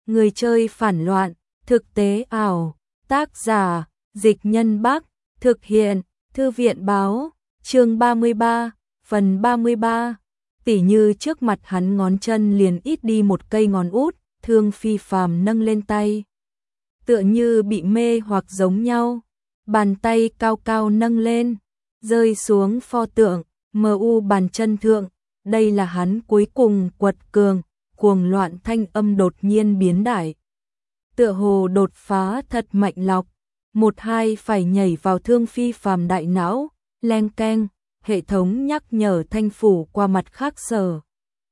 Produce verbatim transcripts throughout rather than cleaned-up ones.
Người chơi phản loạn, thực tế ảo, tác giả, Dịch Nhân Bắc, thực hiện, Thư viện báo, chương ba mươi ba, phần ba mươi ba. Tỉ như trước mặt hắn ngón chân liền ít đi một cây ngón út, Thương Phi Phàm nâng lên tay. Tựa như bị mê hoặc giống nhau, bàn tay cao cao nâng lên, rơi xuống pho tượng, mờ u bàn chân thượng, đây là hắn cuối cùng quật cường, cuồng loạn thanh âm đột nhiên biến đại. Tựa hồ đột phá thật mạnh lọc, một hai phải nhảy vào Thương Phi Phàm đại não, leng keng, hệ thống nhắc nhở thanh phủ qua mặt khác sở.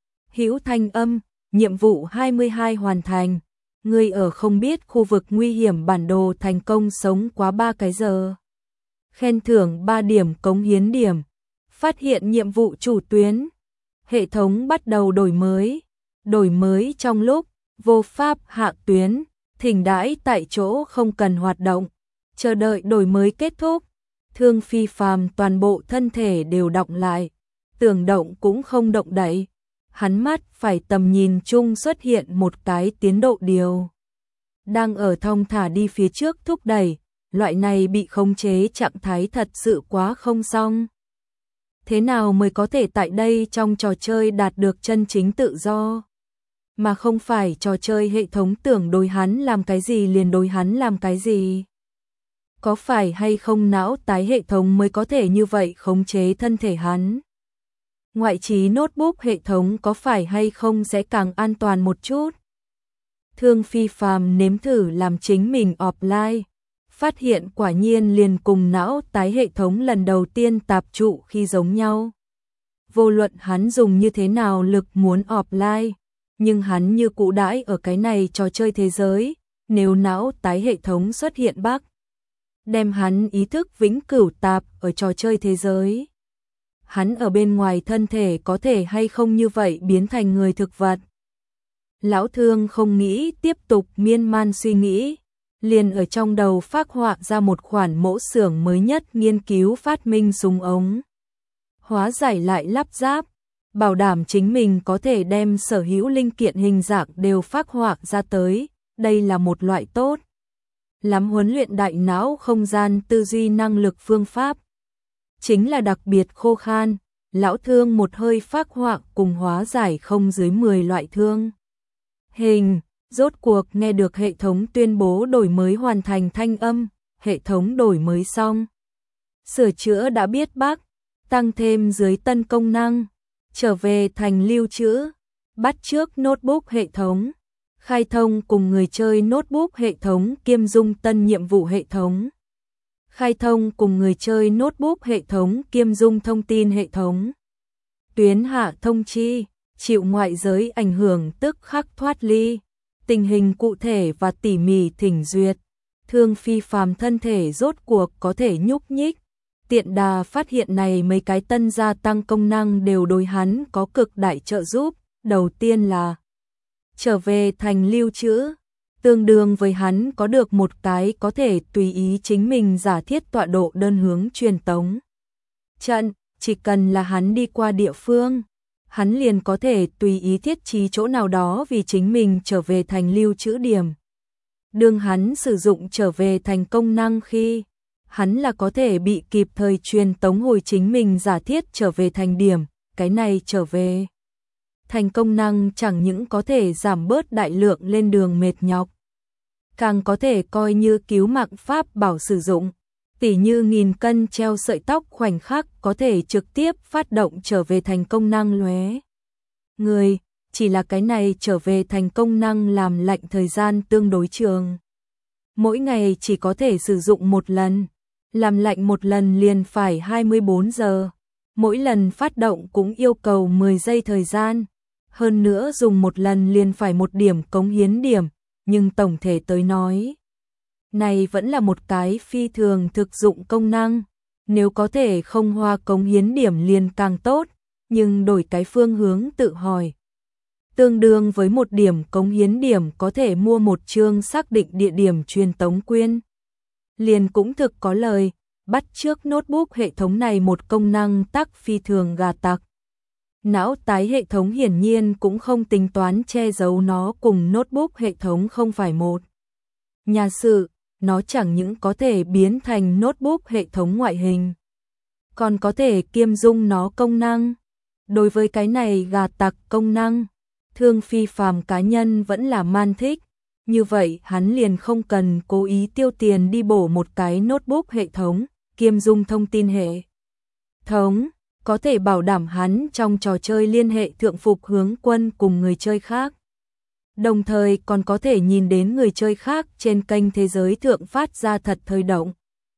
Hữu thanh âm, nhiệm vụ hai mươi hai hoàn thành, người ở không biết khu vực nguy hiểm bản đồ thành công sống quá ba cái giờ. Khen thưởng ba điểm cống hiến điểm, phát hiện nhiệm vụ chủ tuyến. Hệ thống bắt đầu đổi mới, đổi mới trong lúc vô pháp hạ tuyến, thỉnh đãi tại chỗ không cần hoạt động, chờ đợi đổi mới kết thúc. Thương Phi Phàm toàn bộ thân thể đều động lại, tưởng động cũng không động đậy. Hắn mắt phải tầm nhìn chung xuất hiện một cái tiến độ điều. Đang ở thong thả đi phía trước thúc đẩy, loại này bị khống chế trạng thái thật sự quá không xong. Thế nào mới có thể tại đây trong trò chơi đạt được chân chính tự do? Mà không phải trò chơi hệ thống tưởng đối hắn làm cái gì liền đối hắn làm cái gì. Có phải hay không não tái hệ thống mới có thể như vậy khống chế thân thể hắn? Ngoại trí notebook hệ thống có phải hay không sẽ càng an toàn một chút? Thương Phi Phàm nếm thử làm chính mình offline, phát hiện quả nhiên liền cùng não tái hệ thống lần đầu tiên tạp trụ khi giống nhau. Vô luận hắn dùng như thế nào lực muốn offline, nhưng hắn như cũ đãi ở cái này trò chơi thế giới, nếu não tái hệ thống xuất hiện bug, đem hắn ý thức vĩnh cửu tạp ở trò chơi thế giới. Hắn ở bên ngoài thân thể có thể hay không như vậy biến thành người thực vật. Lão Thương không nghĩ tiếp tục miên man suy nghĩ, liền ở trong đầu phác họa ra một khoản mẫu xưởng mới nhất nghiên cứu phát minh súng ống. Hóa giải lại lắp ráp, bảo đảm chính mình có thể đem sở hữu linh kiện hình dạng đều phác họa ra tới, đây là một loại tốt lắm huấn luyện đại não không gian tư duy năng lực phương pháp. Chính là đặc biệt khô khan, Lão Thương một hơi phác họa cùng hóa giải không dưới mười loại thương hình, rốt cuộc nghe được hệ thống tuyên bố đổi mới hoàn thành thanh âm, hệ thống đổi mới xong. Sửa chữa đã biết bug, tăng thêm dưới tân công năng, trở về thành lưu trữ, bắt trước notebook hệ thống, khai thông cùng người chơi notebook hệ thống kiêm dung tân nhiệm vụ hệ thống. Khai thông cùng người chơi notebook hệ thống kiêm dung thông tin hệ thống. Tuyến hạ thông chi, chịu ngoại giới ảnh hưởng tức khắc thoát ly. Tình hình cụ thể và tỉ mỉ thỉnh duyệt. Thương Phi Phàm thân thể rốt cuộc có thể nhúc nhích. Tiện đà phát hiện này mấy cái tân gia tăng công năng đều đối hắn có cực đại trợ giúp. Đầu tiên là trở về thành lưu trữ, tương đương với hắn có được một cái có thể tùy ý chính mình giả thiết tọa độ đơn hướng truyền tống trận, chỉ cần là hắn đi qua địa phương, hắn liền có thể tùy ý thiết trí chỗ nào đó vì chính mình trở về thành lưu trữ điểm. Đương hắn sử dụng trở về thành công năng khi, hắn là có thể bị kịp thời truyền tống hồi chính mình giả thiết trở về thành điểm, cái này trở về thành công năng chẳng những có thể giảm bớt đại lượng lên đường mệt nhọc, càng có thể coi như cứu mạng pháp bảo sử dụng, tỉ như nghìn cân treo sợi tóc khoảnh khắc có thể trực tiếp phát động trở về thành công năng lóe người, chỉ là cái này trở về thành công năng làm lạnh thời gian tương đối trường. Mỗi ngày chỉ có thể sử dụng một lần, làm lạnh một lần liền phải hai mươi bốn giờ, mỗi lần phát động cũng yêu cầu mười giây thời gian, hơn nữa dùng một lần liền phải một điểm cống hiến điểm, nhưng tổng thể tới nói, này vẫn là một cái phi thường thực dụng công năng, nếu có thể không hoa cống hiến điểm liền càng tốt, nhưng đổi cái phương hướng tự hỏi. Tương đương với một điểm cống hiến điểm có thể mua một chương xác định địa điểm truyền tống quyên. Liền cũng thực có lời, bắt trước notebook hệ thống này một công năng tắc phi thường gà tặc. Não tái hệ thống hiển nhiên cũng không tính toán che giấu nó cùng notebook hệ thống không phải một nhà sự, nó chẳng những có thể biến thành notebook hệ thống ngoại hình, còn có thể kiêm dung nó công năng. Đối với cái này gà tặc công năng, Thương Phi Phàm cá nhân vẫn là man thích, như vậy hắn liền không cần cố ý tiêu tiền đi bổ một cái notebook hệ thống, kiêm dung thông tin hệ thống, có thể bảo đảm hắn trong trò chơi liên hệ thượng phục hướng quân cùng người chơi khác. Đồng thời còn có thể nhìn đến người chơi khác trên kênh thế giới thượng phát ra thật thời động.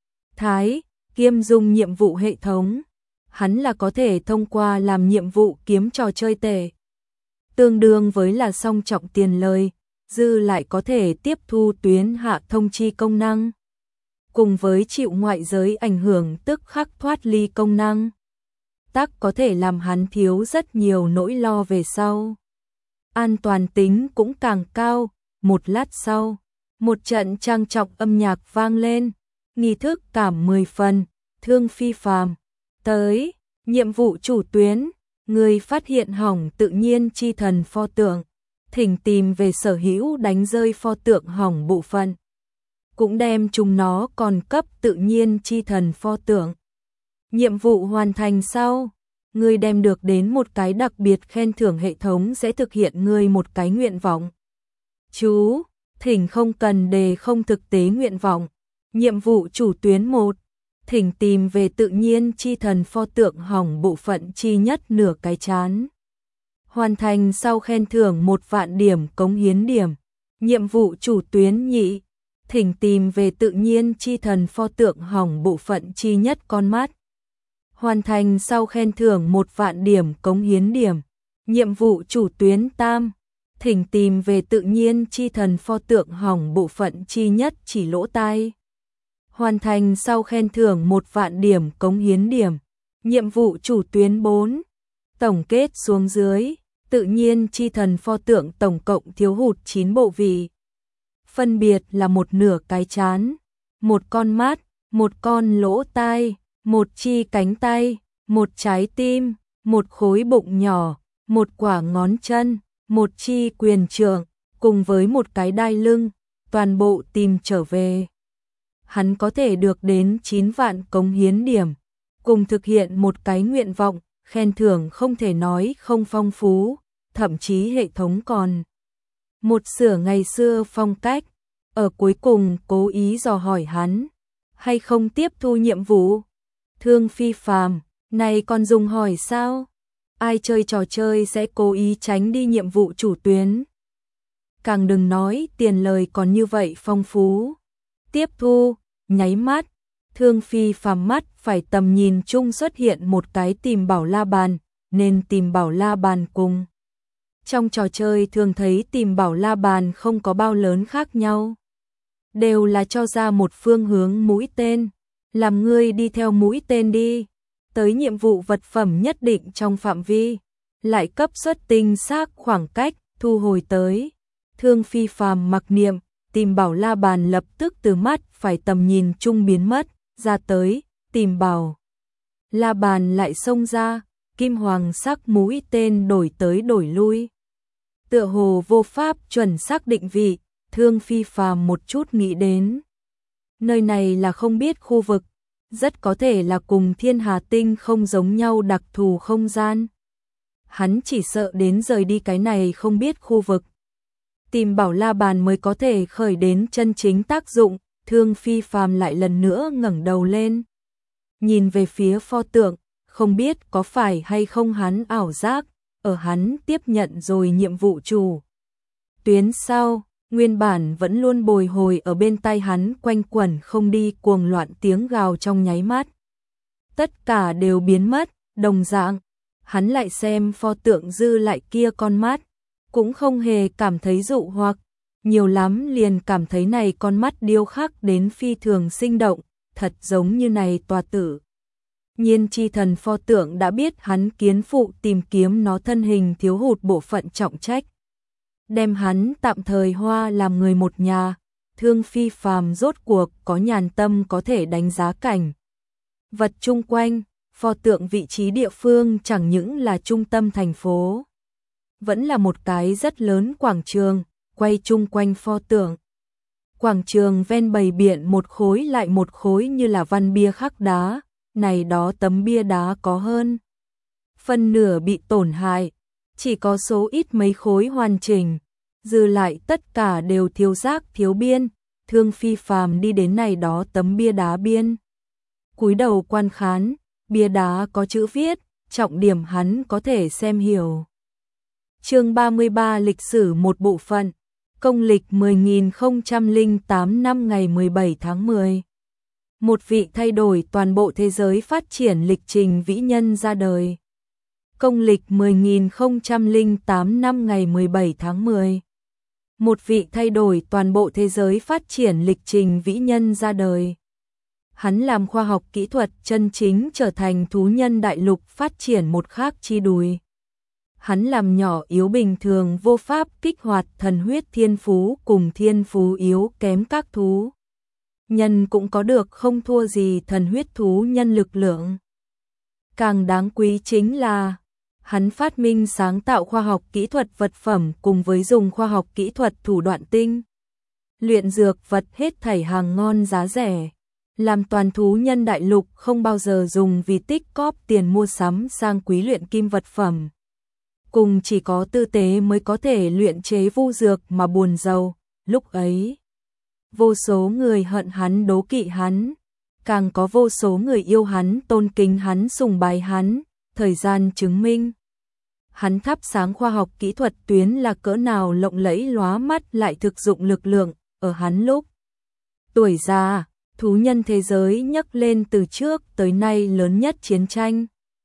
Thái, kiêm dung nhiệm vụ hệ thống, hắn là có thể thông qua làm nhiệm vụ kiếm trò chơi tệ. Tương đương với là song trọng tiền lời, dư lại có thể tiếp thu tuyến hạ thông chi công năng. Cùng với chịu ngoại giới ảnh hưởng tức khắc thoát ly công năng. Tắc có thể làm hắn thiếu rất nhiều nỗi lo về sau. An toàn tính cũng càng cao, một lát sau, một trận trang trọng âm nhạc vang lên, nghi thức cảm mười phần, Thương Phi Phàm tới, nhiệm vụ chủ tuyến, người phát hiện hỏng tự nhiên chi thần pho tượng, thỉnh tìm về sở hữu đánh rơi pho tượng hỏng bộ phận, cũng đem chúng nó còn cấp tự nhiên chi thần pho tượng. Nhiệm vụ hoàn thành sau, ngươi đem được đến một cái đặc biệt khen thưởng, hệ thống sẽ thực hiện ngươi một cái nguyện vọng. Chú, thỉnh không cần đề không thực tế nguyện vọng. Nhiệm vụ chủ tuyến một, thỉnh tìm về tự nhiên chi thần pho tượng hỏng bộ phận chi nhất nửa cái chán. Hoàn thành sau khen thưởng một vạn điểm cống hiến điểm. Nhiệm vụ chủ tuyến nhị, thỉnh tìm về tự nhiên chi thần pho tượng hỏng bộ phận chi nhất con mắt. Hoàn thành sau khen thưởng một vạn điểm cống hiến điểm. Nhiệm vụ chủ tuyến tam, thỉnh tìm về tự nhiên chi thần pho tượng hỏng bộ phận chi nhất chỉ lỗ tai. Hoàn thành sau khen thưởng một vạn điểm cống hiến điểm. Nhiệm vụ chủ tuyến bốn, tổng kết xuống dưới, tự nhiên chi thần pho tượng tổng cộng thiếu hụt chín bộ vị. Phân biệt là một nửa cái chán, một con mắt, một con lỗ tai, một chi cánh tay, một trái tim, một khối bụng nhỏ, một quả ngón chân, một chi quyền trượng, cùng với một cái đai lưng, toàn bộ tìm trở về. Hắn có thể được đến chín vạn cống hiến điểm, cùng thực hiện một cái nguyện vọng, khen thưởng không thể nói không phong phú, thậm chí hệ thống còn một sửa ngày xưa phong cách, ở cuối cùng cố ý dò hỏi hắn, hay không tiếp thu nhiệm vụ. Thương Phi Phàm, này còn dùng hỏi sao? Ai chơi trò chơi sẽ cố ý tránh đi nhiệm vụ chủ tuyến. Càng đừng nói tiền lời còn như vậy phong phú. Tiếp thu, nháy mắt, Thương Phi Phàm mắt phải tầm nhìn chung xuất hiện một cái tìm bảo la bàn, nên tìm bảo la bàn cùng. Trong trò chơi thường thấy tìm bảo la bàn không có bao lớn khác nhau. Đều là cho ra một phương hướng mũi tên, làm ngươi đi theo mũi tên đi, tới nhiệm vụ vật phẩm nhất định trong phạm vi, lại cấp xuất tinh xác khoảng cách, thu hồi tới. Thương Phi Phàm mặc niệm, tìm bảo la bàn lập tức từ mắt phải tầm nhìn chung biến mất, ra tới, tìm bảo la bàn lại xông ra, kim hoàng sắc mũi tên đổi tới đổi lui. Tựa hồ vô pháp chuẩn xác định vị, Thương Phi Phàm một chút nghĩ đến. Nơi này là không biết khu vực, rất có thể là cùng Thiên Hà Tinh không giống nhau đặc thù không gian. Hắn chỉ sợ đến rời đi cái này không biết khu vực. Tìm bảo la bàn mới có thể khởi đến chân chính tác dụng. Thương Phi Phàm lại lần nữa ngẩng đầu lên, nhìn về phía pho tượng, không biết có phải hay không hắn ảo giác, ở hắn tiếp nhận rồi nhiệm vụ chủ tuyến sau, nguyên bản vẫn luôn bồi hồi ở bên tai hắn quanh quẩn không đi cuồng loạn tiếng gào trong nháy mắt. Tất cả đều biến mất, đồng dạng, hắn lại xem pho tượng dư lại kia con mắt, cũng không hề cảm thấy dụ hoặc, nhiều lắm liền cảm thấy này con mắt điêu khắc đến phi thường sinh động, thật giống như này tòa tử. Nhiên chi thần pho tượng đã biết hắn kiến phụ tìm kiếm nó thân hình thiếu hụt bộ phận trọng trách. Đem hắn tạm thời hoa làm người một nhà, Thương Phi Phàm rốt cuộc có nhàn tâm có thể đánh giá cảnh vật chung quanh, pho tượng vị trí địa phương chẳng những là trung tâm thành phố, vẫn là một cái rất lớn quảng trường, quay chung quanh pho tượng. Quảng trường ven bày biện một khối lại một khối như là văn bia khắc đá, này đó tấm bia đá có hơn phần nửa bị tổn hại, chỉ có số ít mấy khối hoàn chỉnh, dư lại tất cả đều thiếu rác thiếu biên, Thương Phi Phàm đi đến này đó tấm bia đá biên. Cúi đầu quan khán, bia đá có chữ viết, trọng điểm hắn có thể xem hiểu. Chương ba mươi ba lịch sử một bộ phận, công lịch mười nghìn không trăm lẻ tám năm ngày mười bảy tháng mười. Một vị thay đổi toàn bộ thế giới phát triển lịch trình vĩ nhân ra đời. Công lịch mười nghìn không trăm lẻ tám năm ngày mười bảy tháng mười. Một vị thay đổi toàn bộ thế giới phát triển lịch trình vĩ nhân ra đời. Hắn làm khoa học kỹ thuật chân chính trở thành thú nhân đại lục phát triển một khác chi đùi. Hắn làm nhỏ yếu bình thường vô pháp kích hoạt thần huyết thiên phú cùng thiên phú yếu kém các thú nhân cũng có được không thua gì thần huyết thú nhân lực lượng. Càng đáng quý chính là hắn phát minh sáng tạo khoa học kỹ thuật vật phẩm cùng với dùng khoa học kỹ thuật thủ đoạn tinh. Luyện dược vật hết thảy hàng ngon giá rẻ. Làm toàn thú nhân đại lục không bao giờ dùng vì tích cóp tiền mua sắm sang quý luyện kim vật phẩm. Cùng chỉ có tư tế mới có thể luyện chế vu dược mà buồn giàu. Lúc ấy, vô số người hận hắn đố kỵ hắn. Càng có vô số người yêu hắn tôn kính hắn sùng bái hắn. Thời gian chứng minh hắn thắp sáng khoa học kỹ thuật tuyến là cỡ nào lộng lẫy lóa mắt lại thực dụng lực lượng. Ở hắn lúc tuổi già, thú nhân thế giới nhấc lên từ trước tới nay lớn nhất chiến tranh.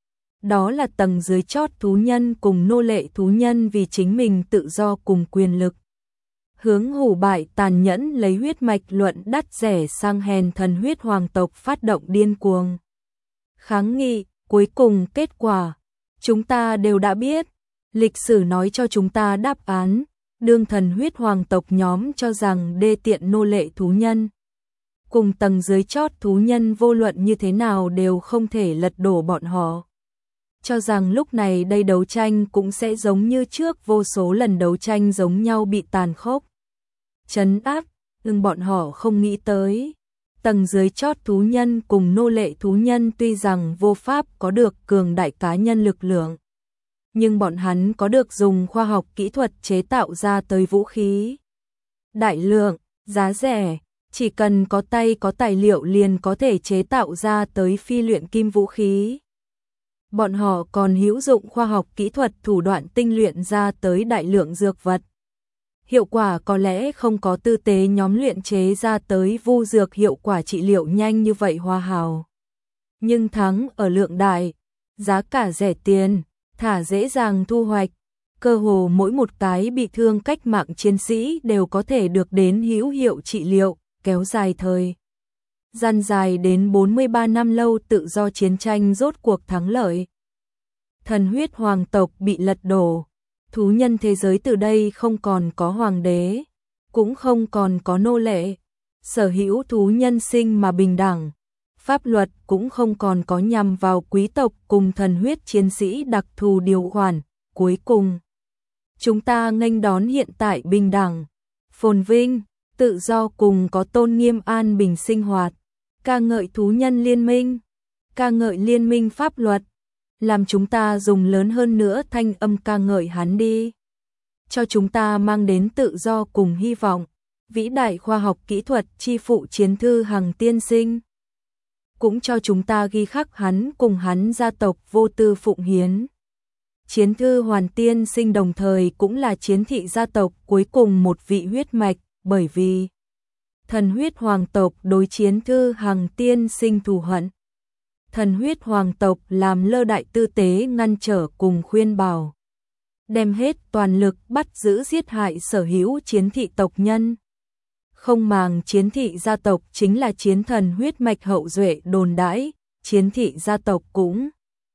Đó là tầng dưới chót thú nhân cùng nô lệ thú nhân vì chính mình tự do cùng quyền lực. Hướng hủ bại tàn nhẫn lấy huyết mạch luận đắt rẻ sang hèn thần huyết hoàng tộc phát động điên cuồng. Kháng nghị, cuối cùng kết quả, chúng ta đều đã biết. Lịch sử nói cho chúng ta đáp án, đương thần huyết hoàng tộc nhóm cho rằng đê tiện nô lệ thú nhân. Cùng tầng dưới chót thú nhân vô luận như thế nào đều không thể lật đổ bọn họ. Cho rằng lúc này đây đấu tranh cũng sẽ giống như trước vô số lần đấu tranh giống nhau bị tàn khốc. Trấn áp, nhưng bọn họ không nghĩ tới. Tầng dưới chót thú nhân cùng nô lệ thú nhân tuy rằng vô pháp có được cường đại cá nhân lực lượng. Nhưng bọn hắn có được dùng khoa học kỹ thuật chế tạo ra tới vũ khí. Đại lượng, giá rẻ. Chỉ cần có tay có tài liệu liền có thể chế tạo ra tới phi luyện kim vũ khí. Bọn họ còn hữu dụng khoa học kỹ thuật thủ đoạn tinh luyện ra tới đại lượng dược vật. Hiệu quả có lẽ không có tư tế nhóm luyện chế ra tới vu dược hiệu quả trị liệu nhanh như vậy hoa hào. Nhưng thắng ở lượng đại, giá cả rẻ tiền, thả dễ dàng thu hoạch. Cơ hồ mỗi một cái bị thương cách mạng chiến sĩ đều có thể được đến hữu hiệu trị liệu. Kéo dài thời gian dài đến bốn mươi ba năm lâu tự do chiến tranh rốt cuộc thắng lợi. Thần huyết hoàng tộc bị lật đổ, thú nhân thế giới từ đây không còn có hoàng đế, cũng không còn có nô lệ, sở hữu thú nhân sinh mà bình đẳng, pháp luật cũng không còn có nhằm vào quý tộc cùng thần huyết chiến sĩ đặc thù điều khoản. Cuối cùng, chúng ta nghênh đón hiện tại bình đẳng, phồn vinh, tự do cùng có tôn nghiêm an bình sinh hoạt, ca ngợi thú nhân liên minh, ca ngợi liên minh pháp luật, làm chúng ta dùng lớn hơn nữa thanh âm ca ngợi hắn đi. Cho chúng ta mang đến tự do cùng hy vọng, vĩ đại khoa học kỹ thuật chi phụ chiến thư Hằng tiên sinh. Cũng cho chúng ta ghi khắc hắn cùng hắn gia tộc vô tư phụng hiến. Chiến thư Hoàn tiên sinh đồng thời cũng là chiến thị gia tộc cuối cùng một vị huyết mạch. Bởi vì thần huyết hoàng tộc đối chiến thư Hằng tiên sinh thù hận. Thần huyết hoàng tộc làm lơ đại tư tế ngăn trở cùng khuyên bảo. Đem hết toàn lực bắt giữ giết hại sở hữu chiến thị tộc nhân. Không màng chiến thị gia tộc chính là chiến thần huyết mạch hậu duệ đồn đãi, chiến thị gia tộc cũng.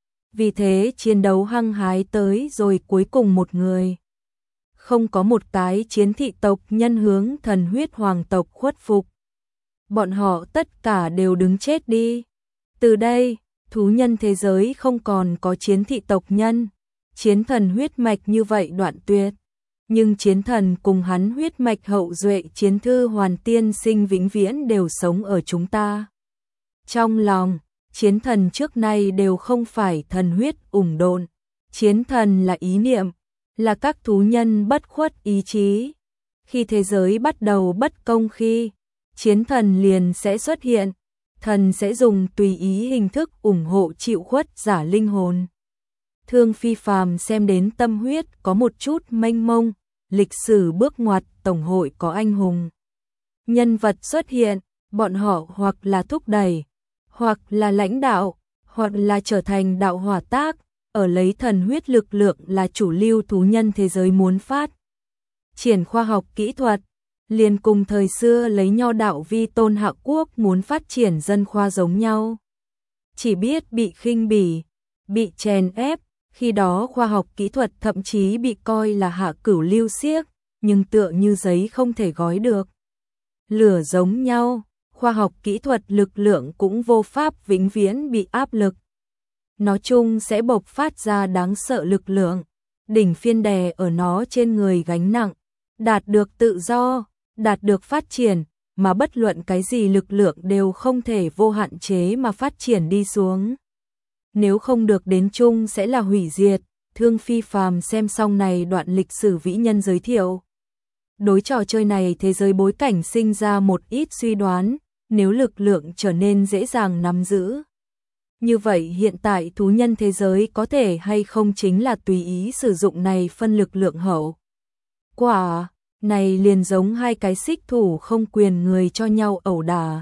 Vì thế chiến đấu hăng hái tới rồi cuối cùng một người. Không có một cái chiến thị tộc nhân hướng thần huyết hoàng tộc khuất phục. Bọn họ tất cả đều đứng chết đi. Từ đây, thú nhân thế giới không còn có chiến thị tộc nhân, chiến thần huyết mạch như vậy đoạn tuyệt. Nhưng chiến thần cùng hắn huyết mạch hậu duệ chiến thư hoàn tiên sinh vĩnh viễn đều sống ở chúng ta. Trong lòng, chiến thần trước nay đều không phải thần huyết ủng độn, chiến thần là ý niệm, là các thú nhân bất khuất ý chí. Khi thế giới bắt đầu bất công khi, chiến thần liền sẽ xuất hiện, thần sẽ dùng tùy ý hình thức ủng hộ chịu khuất giả linh hồn. Thương Phi Phàm xem đến tâm huyết có một chút mênh mông, lịch sử bước ngoặt tổng hội có anh hùng. Nhân vật xuất hiện, bọn họ hoặc là thúc đẩy, hoặc là lãnh đạo, hoặc là trở thành đạo hỏa tác, ở lấy thần huyết lực lượng là chủ lưu thú nhân thế giới muốn phát. Triển khoa học kỹ thuật, liền cùng thời xưa lấy nho đạo vi tôn hạ quốc muốn phát triển dân khoa giống nhau. Chỉ biết bị khinh bỉ, bị chèn ép, khi đó khoa học kỹ thuật thậm chí bị coi là hạ cửu lưu xiếc, nhưng tựa như giấy không thể gói được. Lửa giống nhau, khoa học kỹ thuật lực lượng cũng vô pháp vĩnh viễn bị áp lực. Nó chung sẽ bộc phát ra đáng sợ lực lượng, đỉnh phiên đè ở nó trên người gánh nặng, đạt được tự do, đạt được phát triển, mà bất luận cái gì lực lượng đều không thể vô hạn chế mà phát triển đi xuống. Nếu không được đến chung sẽ là hủy diệt. Thương Phi Phàm xem xong này đoạn lịch sử vĩ nhân giới thiệu. Đối trò chơi này thế giới bối cảnh sinh ra một ít suy đoán, nếu lực lượng trở nên dễ dàng nắm giữ. Như vậy hiện tại thú nhân thế giới có thể hay không chính là tùy ý sử dụng này phân lực lượng hậu. Quả, này liền giống hai cái xích thủ không quyền người cho nhau ẩu đả.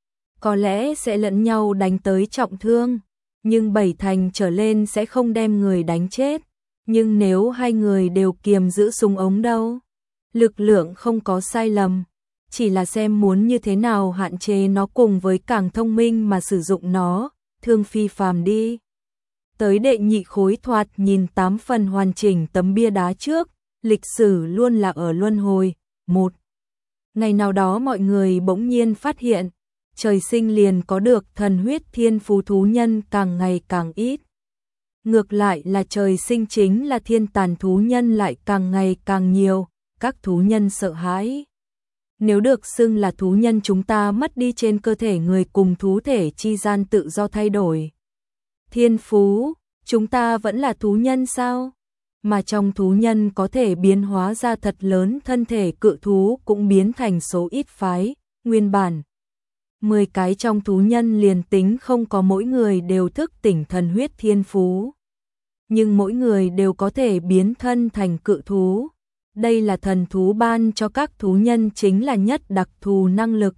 Có lẽ sẽ lẫn nhau đánh tới trọng thương, nhưng bảy thành trở lên sẽ không đem người đánh chết. Nhưng nếu hai người đều kiềm giữ súng ống đâu? Lực lượng không có sai lầm, chỉ là xem muốn như thế nào hạn chế nó cùng với càng thông minh mà sử dụng nó. Thương Phi Phàm đi tới đệ nhị khối thoạt nhìn tám phần hoàn chỉnh tấm bia đá trước, lịch sử luôn là ở luân hồi. Một ngày nào đó mọi người bỗng nhiên phát hiện, trời sinh liền có được thần huyết thiên phú thú nhân càng ngày càng ít. Ngược lại là trời sinh chính là thiên tàn thú nhân lại càng ngày càng nhiều, các thú nhân sợ hãi. Nếu được xưng là thú nhân chúng ta mất đi trên cơ thể người cùng thú thể chi gian tự do thay đổi. Thiên phú, chúng ta vẫn là thú nhân sao? Mà trong thú nhân có thể biến hóa ra thật lớn thân thể cự thú cũng biến thành số ít phái, nguyên bản. mười cái trong thú nhân liền tính không có mỗi người đều thức tỉnh thần huyết thiên phú. Nhưng mỗi người đều có thể biến thân thành cự thú. Đây là thần thú ban cho các thú nhân chính là nhất đặc thù năng lực.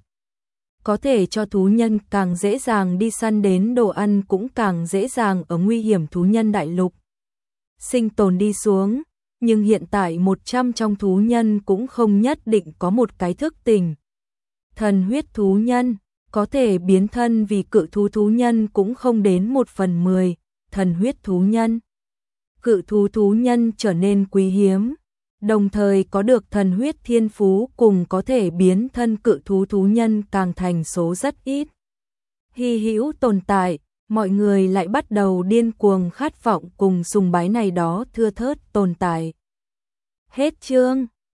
Có thể cho thú nhân càng dễ dàng đi săn đến đồ ăn cũng càng dễ dàng ở nguy hiểm thú nhân đại lục. Sinh tồn đi xuống, nhưng hiện tại một trăm trong thú nhân cũng không nhất định có một cái thức tỉnh. Thần huyết thú nhân, có thể biến thân vì cự thú thú nhân cũng không đến một phần mười, thần huyết thú nhân. Cự thú thú nhân trở nên quý hiếm. Đồng thời có được thần huyết thiên phú cùng có thể biến thân cự thú thú nhân càng thành số rất ít. Hy hữu tồn tại, mọi người lại bắt đầu điên cuồng khát vọng cùng sùng bái này đó thưa thớt tồn tại. Hết chương.